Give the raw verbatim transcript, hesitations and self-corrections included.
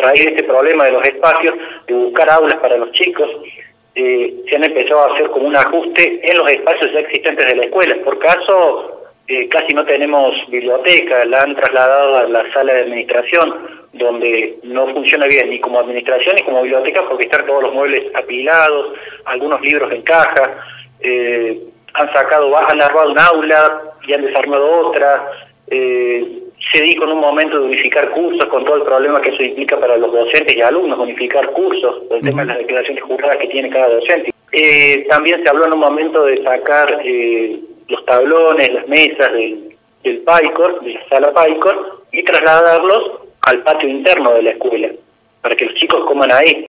raíz de este problema de los espacios, de buscar aulas para los chicos, eh, se han empezado a hacer como un ajuste en los espacios ya existentes de la escuela. Por caso, eh, casi no tenemos biblioteca, la han trasladado a la sala de administración, donde no funciona bien ni como administración ni como biblioteca, porque están todos los muebles apilados, algunos libros en caja, eh, han sacado, han armado un aula y han desarmado otra. Eh, se dijo en un momento de unificar cursos, con todo el problema que eso implica para los docentes y alumnos, unificar cursos, por el tema de las declaraciones juradas que tiene cada docente. Eh, también se habló en un momento de sacar eh, los tablones, las mesas del, del PAICOR, de la sala PAICOR, y trasladarlos al patio interno de la escuela, para que los chicos coman ahí.